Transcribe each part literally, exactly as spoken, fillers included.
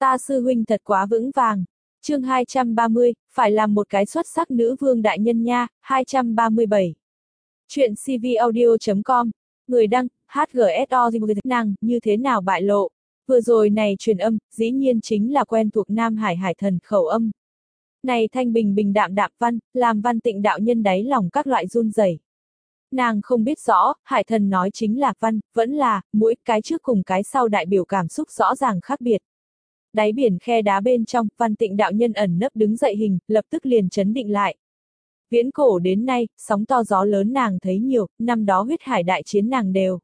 Ta sư huynh thật quá vững vàng. Chương hai trăm ba mươi, phải làm một cái xuất sắc nữ vương đại nhân nha, hai trăm ba mươi bảy. Chuyện cvaudio chấm com, người đăng, hát giê ét o năng, như thế nào bại lộ. Vừa rồi này truyền âm, dĩ nhiên chính là quen thuộc Nam Hải Hải Thần khẩu âm. Này thanh bình bình đạm đạm văn, làm Văn Tịnh đạo nhân đáy lòng các loại run rẩy. Nàng không biết rõ, Hải Thần nói chính là văn, vẫn là, mỗi cái trước cùng cái sau đại biểu cảm xúc rõ ràng khác biệt. Đáy biển khe đá bên trong, Văn Tịnh đạo nhân ẩn nấp đứng dậy hình, lập tức liền chấn định lại. Viễn cổ đến nay, sóng to gió lớn nàng thấy nhiều, năm đó huyết hải đại chiến nàng đều.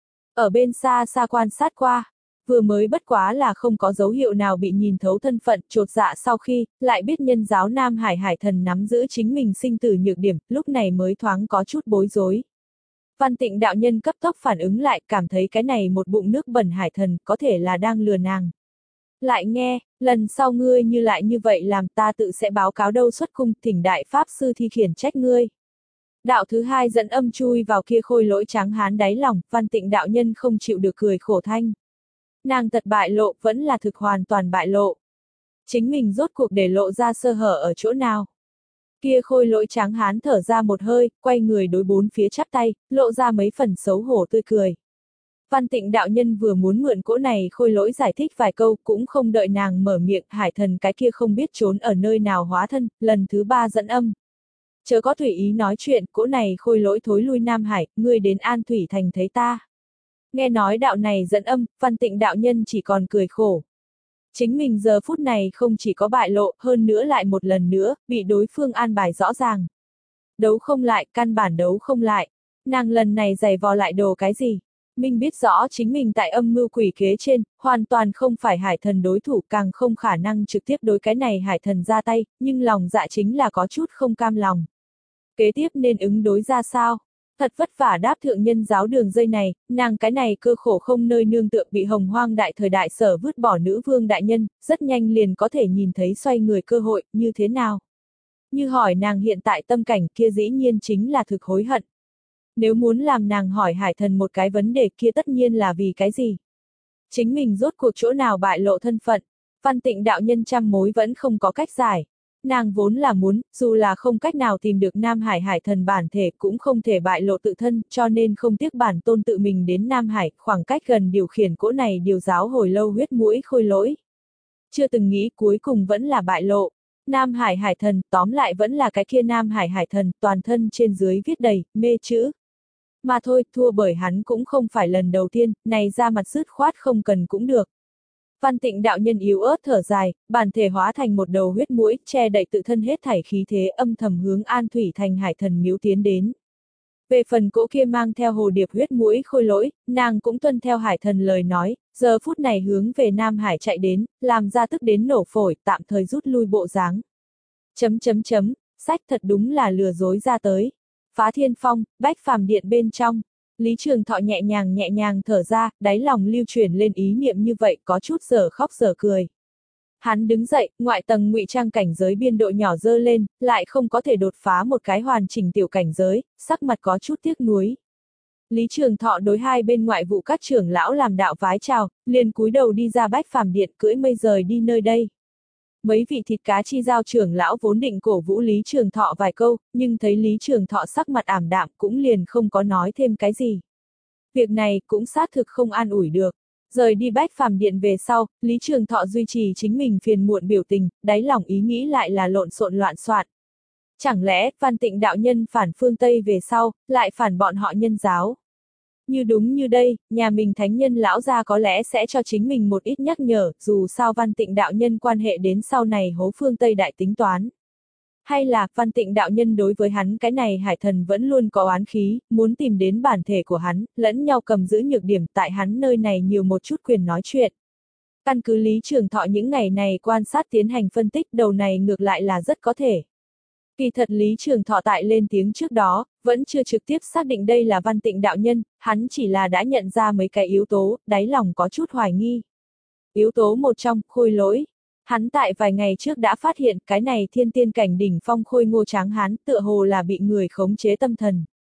Ở bên xa xa quan sát qua, vừa mới bất quá là không có dấu hiệu nào bị nhìn thấu thân phận, chột dạ sau khi, lại biết nhân giáo Nam Hải Hải Thần nắm giữ chính mình sinh tử nhược điểm, lúc này mới thoáng có chút bối rối. Văn Tịnh đạo nhân cấp tốc phản ứng lại, cảm thấy cái này một bụng nước bẩn Hải Thần, có thể là đang lừa nàng. Lại nghe, lần sau ngươi như lại như vậy làm ta tự sẽ báo cáo đâu xuất cung, thỉnh đại pháp sư thi khiển trách ngươi. Đạo thứ hai dẫn âm chui vào kia khôi lỗi trắng hán đáy lòng, Văn Tịnh đạo nhân không chịu được cười khổ thanh. Nàng thật bại lộ, vẫn là thực hoàn toàn bại lộ. Chính mình rốt cuộc để lộ ra sơ hở ở chỗ nào. Kia khôi lỗi trắng hán thở ra một hơi, quay người đối bốn phía chắp tay, lộ ra mấy phần xấu hổ tươi cười. Văn Tịnh đạo nhân vừa muốn mượn cỗ này khôi lỗi giải thích vài câu, cũng không đợi nàng mở miệng, Hải Thần cái kia không biết trốn ở nơi nào hóa thân, lần thứ ba dẫn âm. Chớ có tùy ý nói chuyện, cỗ này khôi lỗi thối lui Nam Hải, ngươi đến An Thủy Thành thấy ta. Nghe nói đạo này dẫn âm, Văn Tịnh đạo nhân chỉ còn cười khổ. Chính mình giờ phút này không chỉ có bại lộ, hơn nữa lại một lần nữa, bị đối phương an bài rõ ràng. Đấu không lại, căn bản đấu không lại. Nàng lần này giày vò lại đồ cái gì? Minh biết rõ chính mình tại âm mưu quỷ kế trên, hoàn toàn không phải Hải Thần đối thủ, càng không khả năng trực tiếp đối cái này Hải Thần ra tay, nhưng lòng dạ chính là có chút không cam lòng. Kế tiếp nên ứng đối ra sao? Thật vất vả đáp thượng nhân giáo đường dây này, nàng cái này cơ khổ không nơi nương tựa bị hồng hoang đại thời đại sở vứt bỏ nữ vương đại nhân, rất nhanh liền có thể nhìn thấy xoay người cơ hội, như thế nào? Như hỏi nàng hiện tại tâm cảnh kia dĩ nhiên chính là thực hối hận. Nếu muốn làm nàng hỏi Hải Thần một cái vấn đề kia tất nhiên là vì cái gì? Chính mình rốt cuộc chỗ nào bại lộ thân phận? Văn Tịnh đạo nhân trăm mối vẫn không có cách giải. Nàng vốn là muốn, dù là không cách nào tìm được Nam Hải Hải Thần bản thể cũng không thể bại lộ tự thân, cho nên không tiếc bản tôn tự mình đến Nam Hải, khoảng cách gần điều khiển cỗ này điều giáo hồi lâu huyết mũi khôi lỗi. Chưa từng nghĩ cuối cùng vẫn là bại lộ. Nam Hải Hải Thần, tóm lại vẫn là cái kia Nam Hải Hải Thần, toàn thân trên dưới viết đầy, mê chữ. Mà thôi, thua bởi hắn cũng không phải lần đầu tiên, này ra mặt dứt khoát không cần cũng được. Văn Tịnh đạo nhân yếu ớt thở dài, bản thể hóa thành một đầu huyết mũi, che đậy tự thân hết thảy khí thế âm thầm hướng An Thủy Thành Hải Thần miếu tiến đến. Về phần cỗ kia mang theo hồ điệp huyết mũi khôi lỗi, nàng cũng tuân theo Hải Thần lời nói, giờ phút này hướng về Nam Hải chạy đến, làm ra tức đến nổ phổi, tạm thời rút lui bộ dáng. Chấm chấm chấm, sách thật đúng là lừa dối ra tới. Phá Thiên Phong, Bách Phàm Điện bên trong. Lý Trường Thọ nhẹ nhàng nhẹ nhàng thở ra, đáy lòng lưu truyền lên ý niệm như vậy có chút giờ khóc giờ cười. Hắn đứng dậy, ngoại tầng ngụy trang cảnh giới biên độ nhỏ dơ lên, lại không có thể đột phá một cái hoàn chỉnh tiểu cảnh giới, sắc mặt có chút tiếc nuối. Lý Trường Thọ đối hai bên ngoại vụ các trưởng lão làm đạo vái chào, liền cúi đầu đi ra Bách Phàm Điện cưỡi mây rời đi nơi đây. Mấy vị thịt cá chi giao trưởng lão vốn định cổ vũ Lý Trường Thọ vài câu, nhưng thấy Lý Trường Thọ sắc mặt ảm đạm cũng liền không có nói thêm cái gì. Việc này cũng xác thực không an ủi được. Rời đi Bách Phàm Điện về sau, Lý Trường Thọ duy trì chính mình phiền muộn biểu tình, đáy lòng ý nghĩ lại là lộn xộn loạn soạn. Chẳng lẽ, Văn Tịnh đạo nhân phản phương Tây về sau, lại phản bọn họ nhân giáo? Như đúng như đây, nhà mình thánh nhân lão gia có lẽ sẽ cho chính mình một ít nhắc nhở, dù sao Văn Tịnh đạo nhân quan hệ đến sau này hố phương Tây đại tính toán. Hay là, Văn Tịnh đạo nhân đối với hắn cái này Hải Thần vẫn luôn có oán khí, muốn tìm đến bản thể của hắn, lẫn nhau cầm giữ nhược điểm tại hắn nơi này nhiều một chút quyền nói chuyện. Căn cứ Lý Trường Thọ những ngày này quan sát tiến hành phân tích, đầu này ngược lại là rất có thể. Kỳ thật Lý Trường Thọ tại lên tiếng trước đó, vẫn chưa trực tiếp xác định đây là Văn Tịnh đạo nhân, hắn chỉ là đã nhận ra mấy cái yếu tố, đáy lòng có chút hoài nghi. Yếu tố một trong, khôi lỗi. Hắn tại vài ngày trước đã phát hiện cái này thiên tiên cảnh đỉnh phong khôi ngô tráng hán tựa hồ là bị người khống chế tâm thần.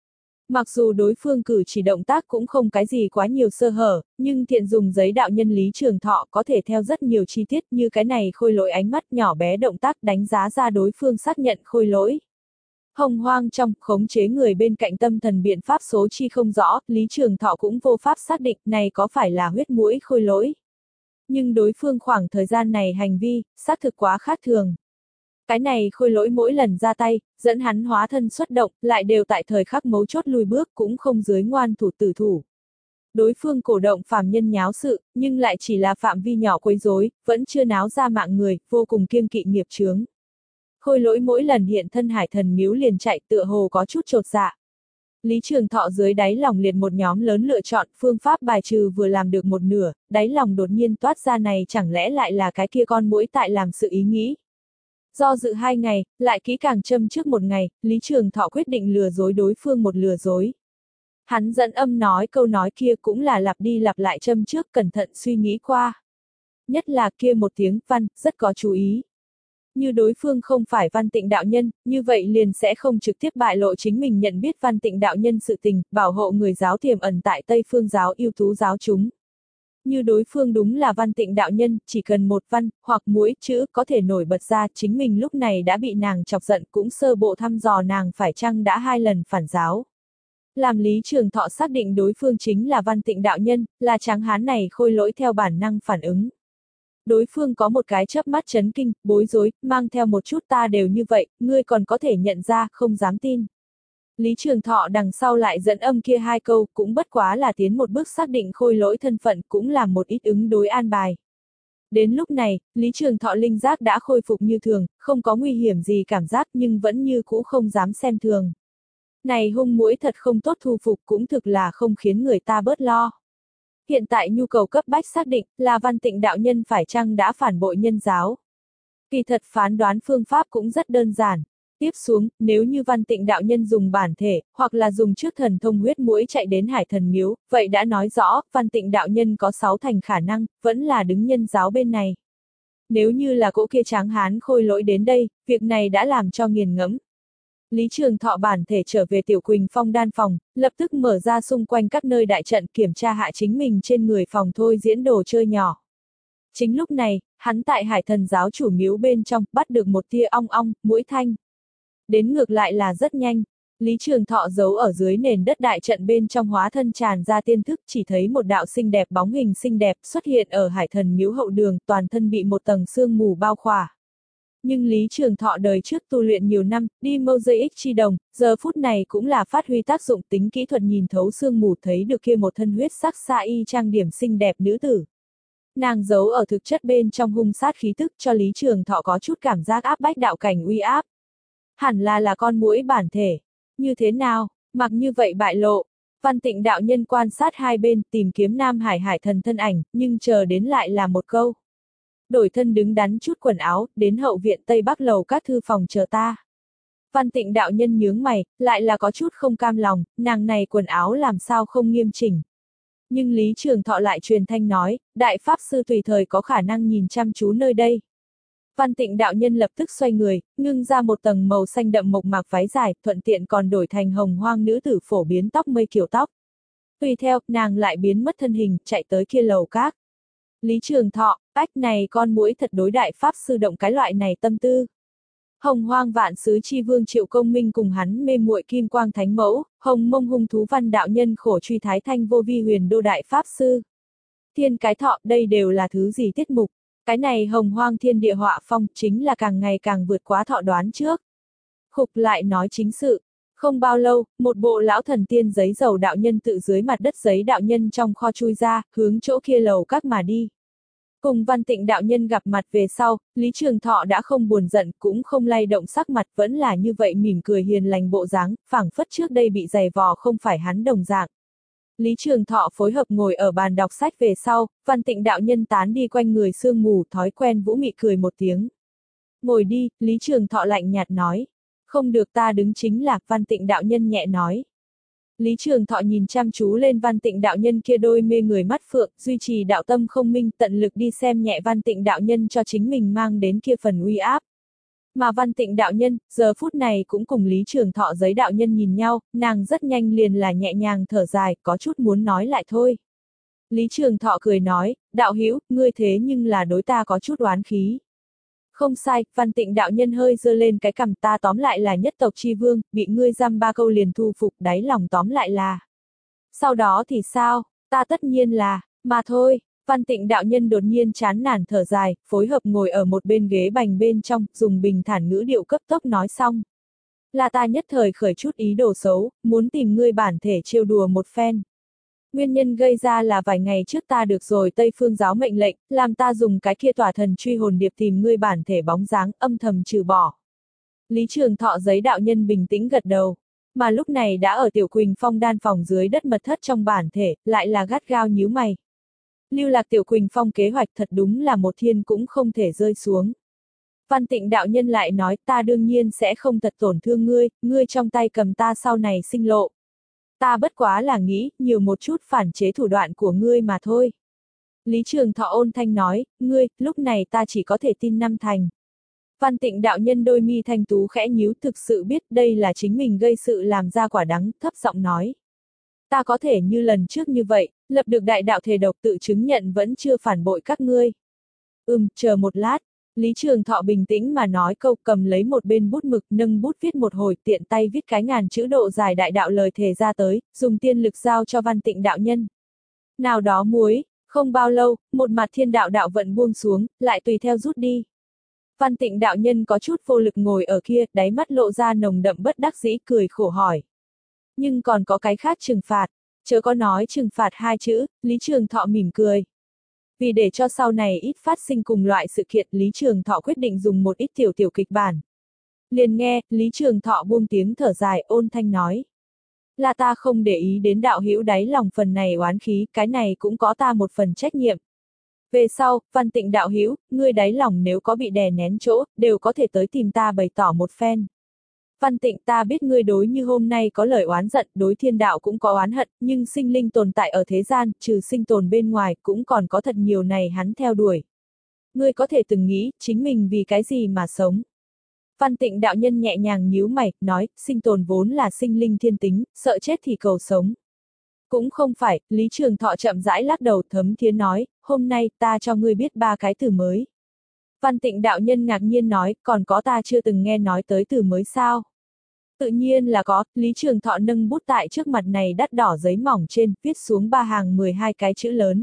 Mặc dù đối phương cử chỉ động tác cũng không cái gì quá nhiều sơ hở, nhưng thiện dùng giấy đạo nhân Lý Trường Thọ có thể theo rất nhiều chi tiết như cái này khôi lỗi ánh mắt nhỏ bé động tác đánh giá ra đối phương xác nhận khôi lỗi. Hồng hoang trong khống chế người bên cạnh tâm thần biện pháp số chi không rõ, Lý Trường Thọ cũng vô pháp xác định này có phải là huyết mũi khôi lỗi. Nhưng đối phương khoảng thời gian này hành vi, xác thực quá khác thường. Cái này khôi lỗi mỗi lần ra tay, dẫn hắn hóa thân xuất động, lại đều tại thời khắc mấu chốt lùi bước cũng không dưới ngoan thủ tử thủ. Đối phương cổ động phàm nhân nháo sự, nhưng lại chỉ là phạm vi nhỏ quấy rối, vẫn chưa náo ra mạng người, vô cùng kiêng kỵ nghiệp chướng. Khôi lỗi mỗi lần hiện thân hải thần miếu liền chạy tựa hồ có chút chột dạ. Lý Trường Thọ dưới đáy lòng liệt một nhóm lớn lựa chọn, phương pháp bài trừ vừa làm được một nửa, đáy lòng đột nhiên toát ra này chẳng lẽ lại là cái kia con muỗi tại làm sự ý nghĩ. Do dự hai ngày, lại kỹ càng châm trước một ngày, Lý Trường Thọ quyết định lừa dối đối phương một lừa dối. Hắn dẫn âm nói câu nói kia cũng là lặp đi lặp lại châm trước cẩn thận suy nghĩ qua. Nhất là kia một tiếng văn, rất có chú ý. Như đối phương không phải Văn Tịnh đạo nhân, như vậy liền sẽ không trực tiếp bại lộ chính mình nhận biết Văn Tịnh đạo nhân sự tình, bảo hộ người giáo tiềm ẩn tại Tây Phương giáo ưu tú giáo chúng. Như đối phương đúng là Văn Tịnh đạo nhân, chỉ cần một văn, hoặc mũi, chữ có thể nổi bật ra chính mình lúc này đã bị nàng chọc giận cũng sơ bộ thăm dò nàng phải chăng đã hai lần phản giáo. Làm Lý Trường Thọ xác định đối phương chính là Văn Tịnh đạo nhân, là tráng hán này khôi lỗi theo bản năng phản ứng. Đối phương có một cái chớp mắt chấn kinh, bối rối, mang theo một chút ta đều như vậy, ngươi còn có thể nhận ra, không dám tin. Lý Trường Thọ đằng sau lại dẫn âm kia hai câu, cũng bất quá là tiến một bước xác định khôi lỗi thân phận, cũng là một ít ứng đối an bài. Đến lúc này, Lý Trường Thọ linh giác đã khôi phục như thường, không có nguy hiểm gì cảm giác nhưng vẫn như cũ không dám xem thường. Này hung muỗi thật không tốt thu phục cũng thực là không khiến người ta bớt lo. Hiện tại nhu cầu cấp bách xác định là Văn Tịnh đạo nhân phải chăng đã phản bội nhân giáo. Kỳ thật phán đoán phương pháp cũng rất đơn giản. Tiếp xuống, nếu như Văn Tịnh đạo nhân dùng bản thể, hoặc là dùng trước thần thông huyết mũi chạy đến hải thần miếu, vậy đã nói rõ, Văn Tịnh đạo nhân có sáu thành khả năng, vẫn là đứng nhân giáo bên này. Nếu như là cỗ kia tráng hán khôi lỗi đến đây, việc này đã làm cho nghiền ngẫm. Lý Trường Thọ bản thể trở về Tiểu Quỳnh Phong đan phòng, lập tức mở ra xung quanh các nơi đại trận kiểm tra hạ chính mình trên người phòng thôi diễn đồ chơi nhỏ. Chính lúc này, hắn tại hải thần giáo chủ miếu bên trong bắt được một tia ong ong, mũi thanh. Đến ngược lại là rất nhanh, Lý Trường Thọ giấu ở dưới nền đất đại trận bên trong hóa thân tràn ra tiên thức chỉ thấy một đạo xinh đẹp bóng hình xinh đẹp xuất hiện ở hải thần miếu hậu đường toàn thân bị một tầng sương mù bao khỏa. Nhưng Lý Trường Thọ đời trước tu luyện nhiều năm, đi mosaic chi đồng, giờ phút này cũng là phát huy tác dụng tính kỹ thuật nhìn thấu sương mù thấy được kia một thân huyết sắc sa y trang điểm xinh đẹp nữ tử. Nàng giấu ở thực chất bên trong hung sát khí tức cho Lý Trường Thọ có chút cảm giác áp bách đạo cảnh uy áp. Hẳn là là con muỗi bản thể. Như thế nào, mặc như vậy bại lộ. Văn Tịnh đạo nhân quan sát hai bên tìm kiếm Nam Hải hải thần thân ảnh, nhưng chờ đến lại là một câu. Đổi thân đứng đắn chút quần áo, đến hậu viện Tây Bắc lầu các thư phòng chờ ta. Văn Tịnh đạo nhân nhướng mày, lại là có chút không cam lòng, nàng này quần áo làm sao không nghiêm chỉnh. Nhưng Lý Trường Thọ lại truyền thanh nói, đại pháp sư tùy thời có khả năng nhìn chăm chú nơi đây. Văn Tịnh đạo nhân lập tức xoay người, ngưng ra một tầng màu xanh đậm mộc mạc váy dài, thuận tiện còn đổi thành hồng hoang nữ tử phổ biến tóc mây kiểu tóc. Tùy theo, nàng lại biến mất thân hình, chạy tới kia lầu các. Lý Trường Thọ, ách này con muỗi thật đối đại pháp sư động cái loại này tâm tư. Hồng hoang vạn sứ chi vương Triệu Công Minh cùng hắn mê muội kim quang thánh mẫu, hồng mông hung thú văn đạo nhân khổ truy thái thanh vô vi huyền đô đại pháp sư. Thiên cái thọ, đây đều là thứ gì tiết mục. Cái này hồng hoang thiên địa họa phong chính là càng ngày càng vượt quá thọ đoán trước. Khục lại nói chính sự. Không bao lâu, một bộ lão thần tiên giấy dầu đạo nhân tự dưới mặt đất giấy đạo nhân trong kho chui ra, hướng chỗ kia lầu các mà đi. Cùng Văn Tịnh đạo nhân gặp mặt về sau, Lý Trường Thọ đã không buồn giận, cũng không lay động sắc mặt, vẫn là như vậy mỉm cười hiền lành bộ dáng, phảng phất trước đây bị giày vò không phải hắn đồng dạng. Lý Trường Thọ phối hợp ngồi ở bàn đọc sách về sau, Văn Tịnh đạo nhân tán đi quanh người sương mù, thói quen vũ mị cười một tiếng. Ngồi đi, Lý Trường Thọ lạnh nhạt nói. Không được ta đứng chính là, Văn Tịnh đạo nhân nhẹ nói. Lý Trường Thọ nhìn chăm chú lên Văn Tịnh đạo nhân kia đôi mê người mắt phượng, duy trì đạo tâm không minh, tận lực đi xem nhẹ Văn Tịnh đạo nhân cho chính mình mang đến kia phần uy áp. Mà Văn Tịnh đạo nhân, giờ phút này cũng cùng Lý Trường Thọ giấy đạo nhân nhìn nhau, nàng rất nhanh liền là nhẹ nhàng thở dài, có chút muốn nói lại thôi. Lý Trường Thọ cười nói, đạo hữu, ngươi thế nhưng là đối ta có chút oán khí. Không sai, Văn Tịnh đạo nhân hơi giơ lên cái cằm, ta tóm lại là nhất tộc chi vương, bị ngươi giam ba câu liền thu phục, đáy lòng tóm lại là. Sau đó thì sao, ta tất nhiên là, mà thôi. Văn Tịnh đạo nhân đột nhiên chán nản thở dài, phối hợp ngồi ở một bên ghế bành bên trong, dùng bình thản ngữ điệu cấp tốc nói xong. Là ta nhất thời khởi chút ý đồ xấu, muốn tìm ngươi bản thể trêu đùa một phen. Nguyên nhân gây ra là vài ngày trước ta được rồi Tây Phương giáo mệnh lệnh, làm ta dùng cái kia tỏa thần truy hồn điệp tìm ngươi bản thể bóng dáng, âm thầm trừ bỏ. Lý Trường Thọ giấy đạo nhân bình tĩnh gật đầu. Mà lúc này đã ở Tiểu Quỳnh Phong đan phòng dưới đất mật thất trong bản thể, lại là gắt gao nhíu mày. Lưu lạc Tiểu Quỳnh Phong kế hoạch thật đúng là một thiên cũng không thể rơi xuống. Văn Tịnh đạo nhân lại nói, ta đương nhiên sẽ không thật tổn thương ngươi, ngươi trong tay cầm ta sau này sinh lộ. Ta bất quá là nghĩ, nhiều một chút phản chế thủ đoạn của ngươi mà thôi. Lý Trường Thọ ôn thanh nói, ngươi, lúc này ta chỉ có thể tin năm thành. Văn Tịnh đạo nhân đôi mi thanh tú khẽ nhíu, thực sự biết đây là chính mình gây sự làm ra quả đắng, thấp giọng nói. Ta có thể như lần trước như vậy, lập được đại đạo thể độc tự chứng nhận vẫn chưa phản bội các ngươi. Ừm, chờ một lát. Lý Trường Thọ bình tĩnh mà nói câu, cầm lấy một bên bút mực, nâng bút viết một hồi, tiện tay viết cái ngàn chữ độ dài đại đạo lời thề ra tới, dùng tiên lực giao cho Văn Tịnh đạo nhân. Nào đó muối, không bao lâu, một mặt thiên đạo đạo vận buông xuống, lại tùy theo rút đi. Văn Tịnh đạo nhân có chút vô lực ngồi ở kia, đáy mắt lộ ra nồng đậm bất đắc dĩ, cười khổ hỏi. Nhưng còn có cái khác trừng phạt, chớ có nói trừng phạt hai chữ, Lý Trường Thọ mỉm cười. Vì để cho sau này ít phát sinh cùng loại sự kiện, Lý Trường Thọ quyết định dùng một ít tiểu tiểu kịch bản. Liền nghe, Lý Trường Thọ buông tiếng thở dài, ôn thanh nói. Là ta không để ý đến đạo hữu đáy lòng phần này oán khí, cái này cũng có ta một phần trách nhiệm. Về sau, Văn Tịnh đạo hữu, ngươi đáy lòng nếu có bị đè nén chỗ, đều có thể tới tìm ta bày tỏ một phen. Văn Tịnh, ta biết ngươi đối như hôm nay có lời oán giận, đối thiên đạo cũng có oán hận, nhưng sinh linh tồn tại ở thế gian, trừ sinh tồn bên ngoài, cũng còn có thật nhiều này hắn theo đuổi. Ngươi có thể từng nghĩ, chính mình vì cái gì mà sống. Văn Tịnh đạo nhân nhẹ nhàng nhíu mày, nói, sinh tồn vốn là sinh linh thiên tính, sợ chết thì cầu sống. Cũng không phải, Lý Trường Thọ chậm rãi lắc đầu, thấm thiế nói, hôm nay ta cho ngươi biết ba cái từ mới. Văn Tịnh đạo nhân ngạc nhiên nói, còn có ta chưa từng nghe nói tới từ mới sao? Tự nhiên là có, Lý Trường Thọ nâng bút tại trước mặt này đắt đỏ giấy mỏng trên, viết xuống ba hàng mười hai cái chữ lớn.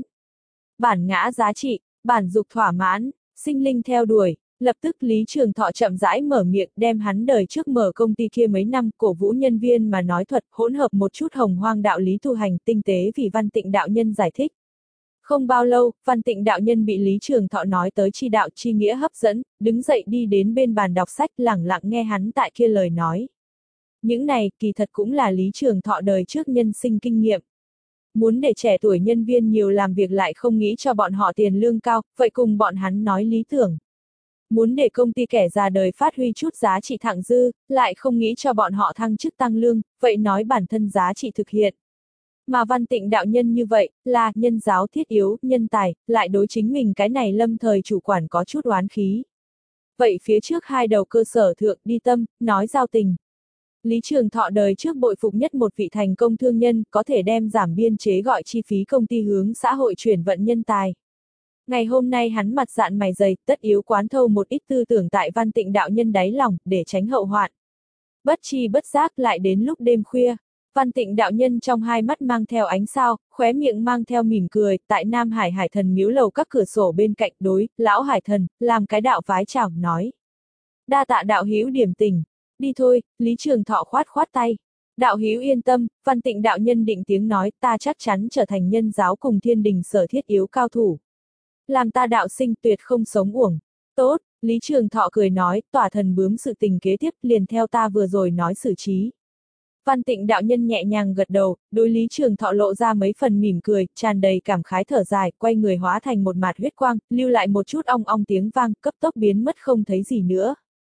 Bản ngã giá trị, bản dục thỏa mãn, sinh linh theo đuổi. Lập tức Lý Trường Thọ chậm rãi mở miệng, đem hắn đời trước mở công ty kia mấy năm cổ vũ nhân viên mà nói thuật, hỗn hợp một chút hồng hoang đạo lý tu hành tinh tế vì Văn Tịnh đạo nhân giải thích. Không bao lâu, Văn Tịnh đạo nhân bị Lý Trường Thọ nói tới chi đạo chi nghĩa hấp dẫn, đứng dậy đi đến bên bàn đọc sách, lẳng lặng nghe hắn tại kia lời nói. Những này, kỳ thật cũng là Lý Trường Thọ đời trước nhân sinh kinh nghiệm. Muốn để trẻ tuổi nhân viên nhiều làm việc lại không nghĩ cho bọn họ tiền lương cao, vậy cùng bọn hắn nói lý tưởng. Muốn để công ty kẻ già đời phát huy chút giá trị thặng dư, lại không nghĩ cho bọn họ thăng chức tăng lương, vậy nói bản thân giá trị thực hiện. Mà Văn Tịnh đạo nhân như vậy, là nhân giáo thiết yếu, nhân tài, lại đối chính mình cái này lâm thời chủ quản có chút oán khí. Vậy phía trước hai đầu cơ sở thượng đi tâm, nói giao tình. Lý Trường Thọ đời trước bội phục nhất một vị thành công thương nhân, có thể đem giảm biên chế gọi chi phí công ty hướng xã hội chuyển vận nhân tài. Ngày hôm nay hắn mặt dạn mày dày, tất yếu quán thâu một ít tư tưởng tại Văn Tịnh đạo nhân đáy lòng, để tránh hậu hoạn. Bất chi bất giác lại đến lúc đêm khuya, Văn Tịnh đạo nhân trong hai mắt mang theo ánh sao, khóe miệng mang theo mỉm cười, tại Nam Hải Hải Thần miếu lầu các cửa sổ bên cạnh đối, lão Hải Thần, làm cái đạo vái chào, nói. Đa tạ đạo hữu điểm tình, đi thôi, Lý Trường Thọ khoát khoát tay. Đạo hữu yên tâm, Văn Tịnh đạo nhân định tiếng nói, ta chắc chắn trở thành nhân giáo cùng thiên đình sở thiết yếu cao thủ. Làm ta đạo sinh tuyệt không sống uổng. Tốt, Lý Trường Thọ cười nói, tỏa thần bướm sự tình kế tiếp liền theo ta vừa rồi nói xử trí. Văn Tịnh đạo nhân nhẹ nhàng gật đầu, đối Lý Trường Thọ lộ ra mấy phần mỉm cười, tràn đầy cảm khái thở dài, quay người hóa thành một mạt huyết quang, lưu lại một chút ong ong tiếng vang, cấp tốc biến mất không thấy gì nữa.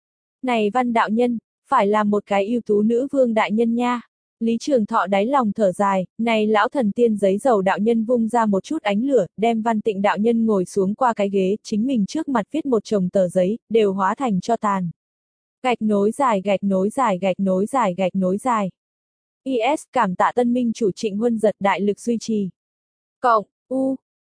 Này Văn đạo nhân, phải là một cái ưu tú nữ vương đại nhân nha. Lý Trường Thọ đáy lòng thở dài, này lão thần tiên giấy dầu đạo nhân vung ra một chút ánh lửa, đem Văn Tịnh đạo nhân ngồi xuống qua cái ghế, chính mình trước mặt viết một chồng tờ giấy, đều hóa thành cho tàn. Gạch nối dài gạch nối dài gạch nối dài gạch nối dài. i ét cảm tạ tân minh chủ Trịnh Huân Giật đại lực duy trì. Cộng, U,